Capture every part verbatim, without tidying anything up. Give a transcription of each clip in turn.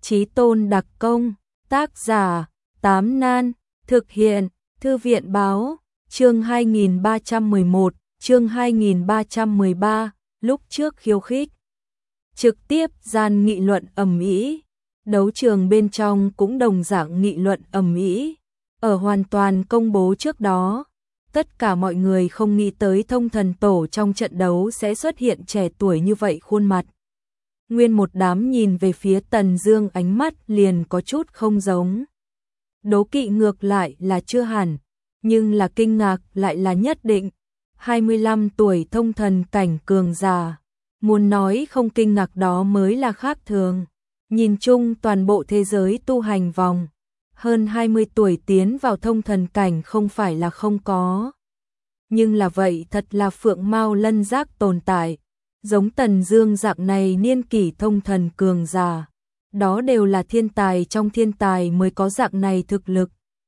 Chí tôn đặc công, tác giả, Tám Nan, thực hiện, Thư viện báo, chương hai nghìn ba trăm mười một, chương hai nghìn ba trăm mười ba, lúc trước khiêu khích. Trực tiếp gian nghị luận ầm ĩ, đấu trường bên trong cũng đồng dạng nghị luận ầm ĩ. Ở hoàn toàn công bố trước đó, tất cả mọi người không nghĩ tới Thông Thần Tổ trong trận đấu sẽ xuất hiện trẻ tuổi như vậy khuôn mặt. Nguyên một đám nhìn về phía Tần Dương, ánh mắt liền có chút không giống. Đố kỵ ngược lại là chưa hẳn, nhưng là kinh ngạc lại là nhất định. hai mươi lăm tuổi thông thần cảnh cường giả, muốn nói không kinh ngạc đó mới là khác thường. Nhìn chung toàn bộ thế giới tu hành vòng, hơn hai mươi tuổi tiến vào thông thần cảnh không phải là không có. Nhưng là vậy thật là phượng mao lân giác tồn tại. Giống Tần Dương dạng này niên kỷ thông thần cường giả, đó đều là thiên tài trong thiên tài mới có dạng này thực lực.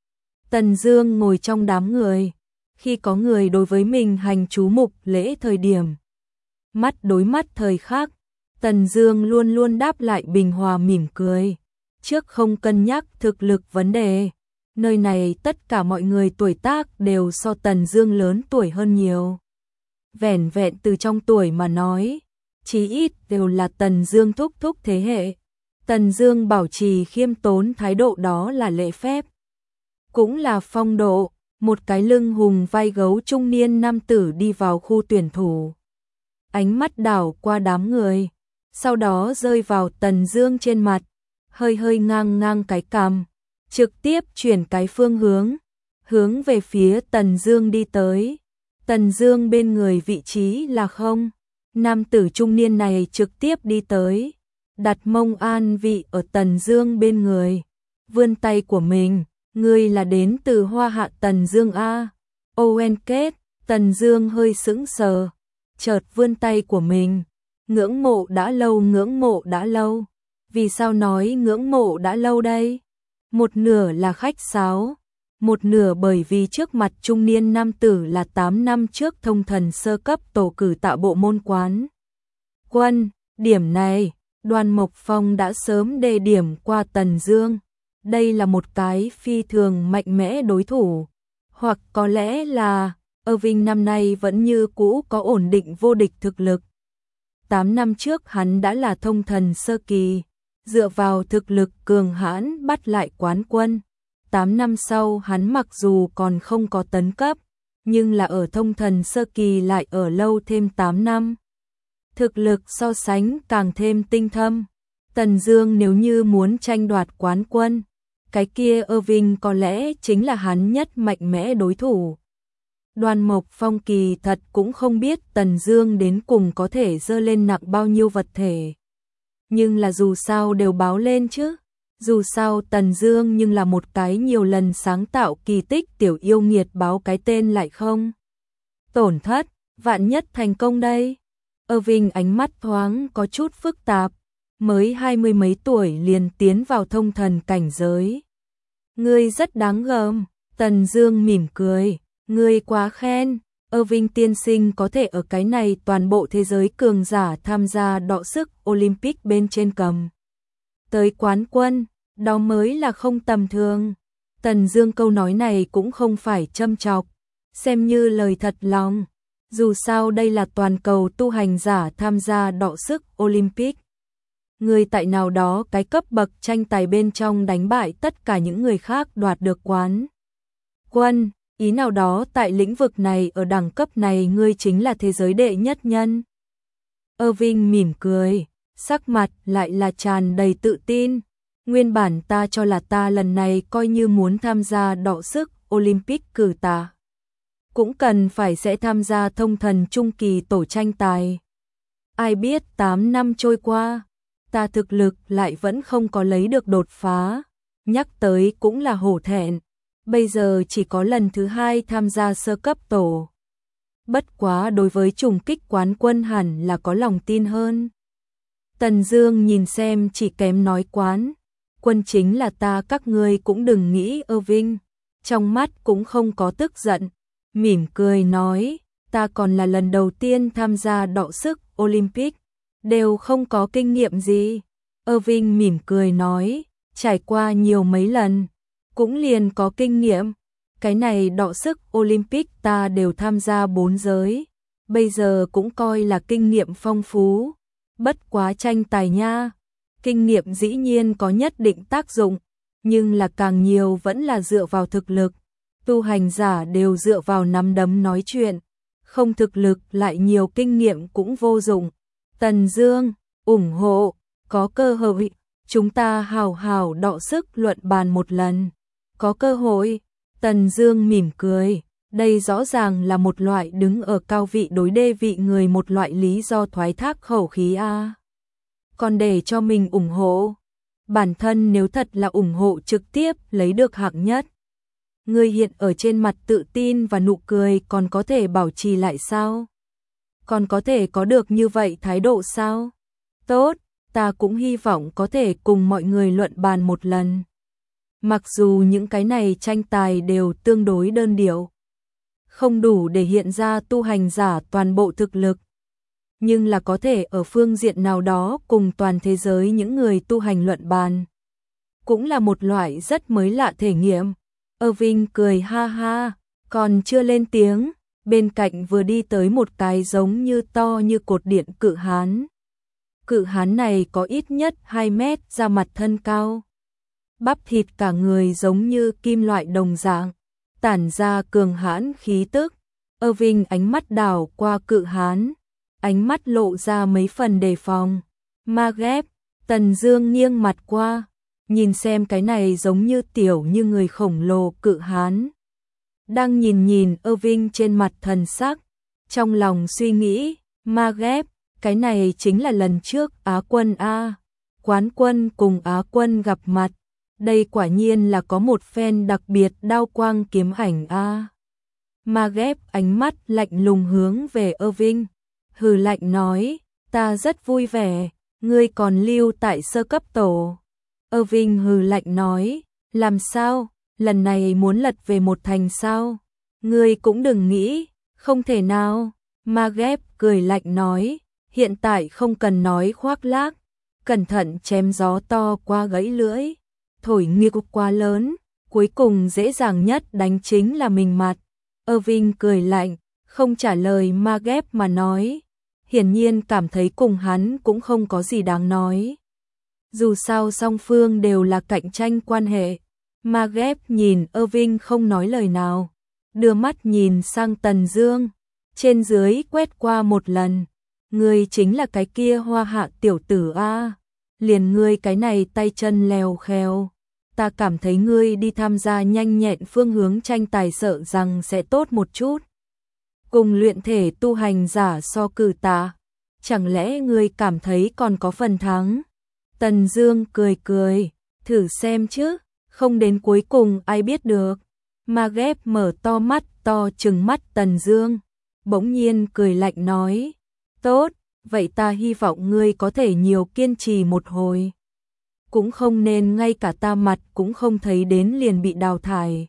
Tần Dương ngồi trong đám người, khi có người đối với mình hành chú mục lễ thời điểm, mắt đối mắt thời khắc, Tần Dương luôn luôn đáp lại bình hòa mỉm cười, trước không cân nhắc thực lực vấn đề. Nơi này tất cả mọi người tuổi tác đều so Tần Dương lớn tuổi hơn nhiều. Vẻn vẹn từ trong tuổi mà nói, chí ít đều là Tần Dương thúc thúc thế hệ. Tần Dương bảo trì khiêm tốn thái độ, đó là lễ phép, cũng là phong độ. Một cái lưng hùng vai gấu trung niên nam tử đi vào khu tuyển thủ, ánh mắt đảo qua đám người, sau đó rơi vào Tần Dương trên mặt, hơi hơi ngang ngang cái cằm, trực tiếp chuyển cái phương hướng, hướng về phía Tần Dương đi tới. Tần Dương bên người vị trí là không, nam tử trung niên này trực tiếp đi tới, đặt mông an vị ở Tần Dương bên người, vươn tay của mình, ngươi là đến từ Hoa Hạ Tần Dương a? Owen Kết. Tần Dương hơi sững sờ, chợt vươn tay của mình, ngưỡng mộ đã lâu, ngưỡng mộ đã lâu. Vì sao nói ngưỡng mộ đã lâu đây? Một nửa là khách sáo, một nửa bởi vì trước mặt trung niên nam tử là tám năm trước thông thần sơ cấp tổ cử tạo bộ môn quán quân. Điểm này, Đoàn Mộc Phong đã sớm đề điểm qua Tần Dương. Đây là một cái phi thường mạnh mẽ đối thủ, hoặc có lẽ là Irving năm nay vẫn như cũ có ổn định vô địch thực lực. tám năm trước hắn đã là thông thần sơ kỳ, dựa vào thực lực cường hãn bắt lại quán quân. tám năm sau hắn mặc dù còn không có tấn cấp, nhưng là ở thông thần sơ kỳ lại ở lâu thêm tám năm. Thực lực so sánh càng thêm tinh thâm. Tần Dương nếu như muốn tranh đoạt quán quân, cái kia Irving có lẽ chính là hắn nhất mạnh mẽ đối thủ. Đoàn Mộc Phong kỳ thật cũng không biết Tần Dương đến cùng có thể dơ lên nặng bao nhiêu vật thể. Nhưng là dù sao đều báo lên chứ. Dù sao Tần Dương nhưng là một cái nhiều lần sáng tạo kỳ tích tiểu yêu nghiệt, báo cái tên lại không tổn thất, vạn nhất thành công đây. Irving ánh mắt thoáng có chút phức tạp, mới hai mươi mấy tuổi liền tiến vào thông thần cảnh giới. Ngươi rất đáng gờm. Tần Dương mỉm cười, ngươi quá khen. Irving tiên sinh có thể ở cái này toàn bộ thế giới cường giả tham gia đọ sức Olympic bên trên cầm tới quán quân, đó mới là không tầm thường. Tần Dương câu nói này cũng không phải châm chọc, xem như lời thật lòng. Dù sao đây là toàn cầu tu hành giả tham gia đọ sức Olympic. Người tại nào đó cái cấp bậc tranh tài bên trong đánh bại tất cả những người khác đoạt được quán quân, ý nào đó tại lĩnh vực này ở đẳng cấp này ngươi chính là thế giới đệ nhất nhân. Irving mỉm cười, sắc mặt lại là tràn đầy tự tin. Nguyên bản ta cho là ta lần này coi như muốn tham gia đọ sức Olympic cử tà, cũng cần phải sẽ tham gia thông thần trung kỳ tổ tranh tài. Ai biết tám năm trôi qua, ta thực lực lại vẫn không có lấy được đột phá, nhắc tới cũng là hổ thẹn. Bây giờ chỉ có lần thứ hai tham gia sơ cấp tổ. Bất quá đối với trùng kích quán quân hẳn là có lòng tin hơn. Tần Dương nhìn xem chỉ kém nói quán quân chính là ta, các ngươi cũng đừng nghĩ. Irving trong mắt cũng không có tức giận, mỉm cười nói, ta còn là lần đầu tiên tham gia đọ sức Olympic, đều không có kinh nghiệm gì. Irving mỉm cười nói, trải qua nhiều mấy lần, cũng liền có kinh nghiệm. Cái này đọ sức Olympic ta đều tham gia bốn giới, bây giờ cũng coi là kinh nghiệm phong phú. Bất quá tranh tài nha, kinh nghiệm dĩ nhiên có nhất định tác dụng, nhưng là càng nhiều vẫn là dựa vào thực lực. Tu hành giả đều dựa vào nắm đấm nói chuyện, không thực lực lại nhiều kinh nghiệm cũng vô dụng. Tần Dương, ủng hộ, có cơ hội, chúng ta hào hào đọ sức luận bàn một lần. Có cơ hội, Tần Dương mỉm cười, đây rõ ràng là một loại đứng ở cao vị đối đê vị người, một loại lý do thoái thác khẩu khí a. Còn để cho mình ủng hộ, bản thân nếu thật là ủng hộ trực tiếp lấy được hạng nhất. Người hiện ở trên mặt tự tin và nụ cười còn có thể bảo trì lại sao? Còn có thể có được như vậy thái độ sao? Tốt, ta cũng hy vọng có thể cùng mọi người luận bàn một lần. Mặc dù những cái này tranh tài đều tương đối đơn điệu, không đủ để hiện ra tu hành giả toàn bộ thực lực, nhưng là có thể ở phương diện nào đó cùng toàn thế giới những người tu hành luận bàn. Cũng là một loại rất mới lạ thể nghiệm. Irving cười ha ha, còn chưa lên tiếng, bên cạnh vừa đi tới một cái giống như to như cột điện cự hán. Cự hán này có ít nhất hai mét, da mặt thân cao, bắp thịt cả người giống như kim loại đồng dạng, tản ra cường hãn khí tức. Irving ánh mắt đảo qua cự hán, ánh mắt lộ ra mấy phần đề phòng. Maghreb, Tần Dương nghiêng mặt qua, nhìn xem cái này giống như tiểu như người khổng lồ cự hán. Đang nhìn nhìn Irving trên mặt thần sắc, trong lòng suy nghĩ, Maghreb, cái này chính là lần trước Á quân a, quán quân cùng Á quân gặp mặt. Đây quả nhiên là có một phen đặc biệt đao quang kiếm ảnh a. Maghreb ánh mắt lạnh lùng hướng về Irving, hừ lạnh nói, ta rất vui vẻ, ngươi còn lưu tại sơ cấp tổ. Irving hừ lạnh nói, làm sao, lần này muốn lật về một thành sao? Ngươi cũng đừng nghĩ, không thể nào. Maghreb cười lạnh nói, hiện tại không cần nói khoác lác, cẩn thận chém gió to qua gãy lưỡi, thổi nghiêng quá lớn, cuối cùng dễ dàng nhất đánh chính là mình mặt. Irving cười lạnh, không trả lời Maghreb mà nói, hiển nhiên cảm thấy cùng hắn cũng không có gì đáng nói. Dù sao song phương đều là cạnh tranh quan hệ. Maghreb nhìn Irving không nói lời nào, đưa mắt nhìn sang Tần Dương, trên dưới quét qua một lần. Ngươi chính là cái kia Hoa Hạ tiểu tử a, liền ngươi cái này tay chân lèo khèo, ta cảm thấy ngươi đi tham gia nhanh nhẹn phương hướng tranh tài sợ rằng sẽ tốt một chút. Cùng luyện thể tu hành giả so cử tạ, chẳng lẽ ngươi cảm thấy còn có phần thắng? Tần Dương cười cười, thử xem chứ, không đến cuối cùng ai biết được. Maghreb mở to mắt to trừng mắt Tần Dương, bỗng nhiên cười lạnh nói, tốt, vậy ta hy vọng ngươi có thể nhiều kiên trì một hồi. Cũng không nên ngay cả ta mặt cũng không thấy đến liền bị đào thải.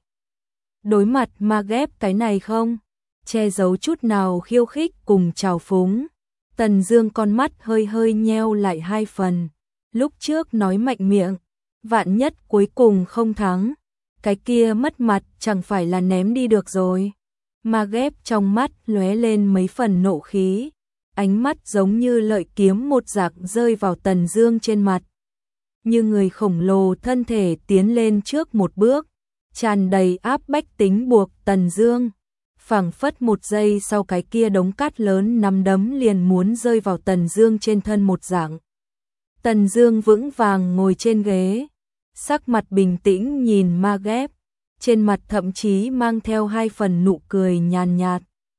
Đối mặt Maghreb cái này không che giấu chút nào khiêu khích cùng trào phúng, Tần Dương con mắt hơi hơi nheo lại hai phần. Lúc trước nói mạnh miệng, vạn nhất cuối cùng không thắng, cái kia mất mặt chẳng phải là ném đi được rồi. Maghreb trong mắt lóe lên mấy phần nộ khí, ánh mắt giống như lợi kiếm một dạng rơi vào Tần Dương trên mặt. Như người khổng lồ thân thể tiến lên trước một bước, tràn đầy áp bách tính buộc Tần Dương. Phảng phất một giây sau cái kia đống cát lớn nắm đấm liền muốn rơi vào Tần Dương trên thân một dạng. Tần Dương vững vàng ngồi trên ghế, sắc mặt bình tĩnh nhìn Maghreb, trên mặt thậm chí mang theo hai phần nụ cười nhàn nhạt.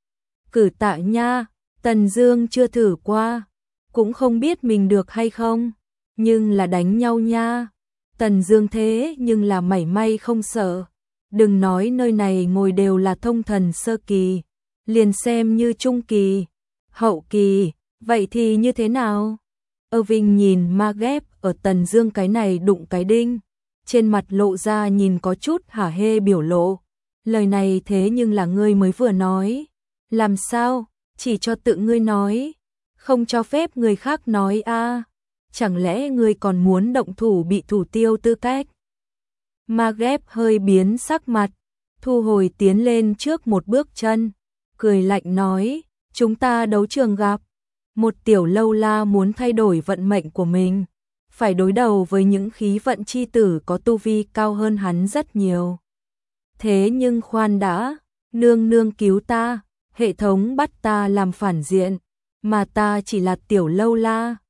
Cử tạ nha, Tần Dương chưa thử qua, cũng không biết mình được hay không, nhưng là đánh nhau nha. Tần Dương thế nhưng là mảy may không sợ. Đừng nói nơi này ngồi đều là thông thần sơ kỳ, liền xem như trung kỳ, hậu kỳ, vậy thì như thế nào? Irving nhìn Maghreb ở Tần Dương cái này đụng cái đinh, trên mặt lộ ra nhìn có chút hả hê biểu lộ. Lời này thế nhưng là ngươi mới vừa nói. Làm sao? Chỉ cho tự ngươi nói, không cho phép người khác nói a. chẳng lẽ ngươi còn muốn động thủ bị thủ tiêu tư cách? Maghreb hơi biến sắc mặt, thu hồi tiến lên trước một bước chân, cười lạnh nói, chúng ta đấu trường gặp, một tiểu lâu la muốn thay đổi vận mệnh của mình, phải đối đầu với những khí vận chi tử có tu vi cao hơn hắn rất nhiều. Thế nhưng khoan đã, nương nương cứu ta, hệ thống bắt ta làm phản diện, mà ta chỉ là tiểu lâu la,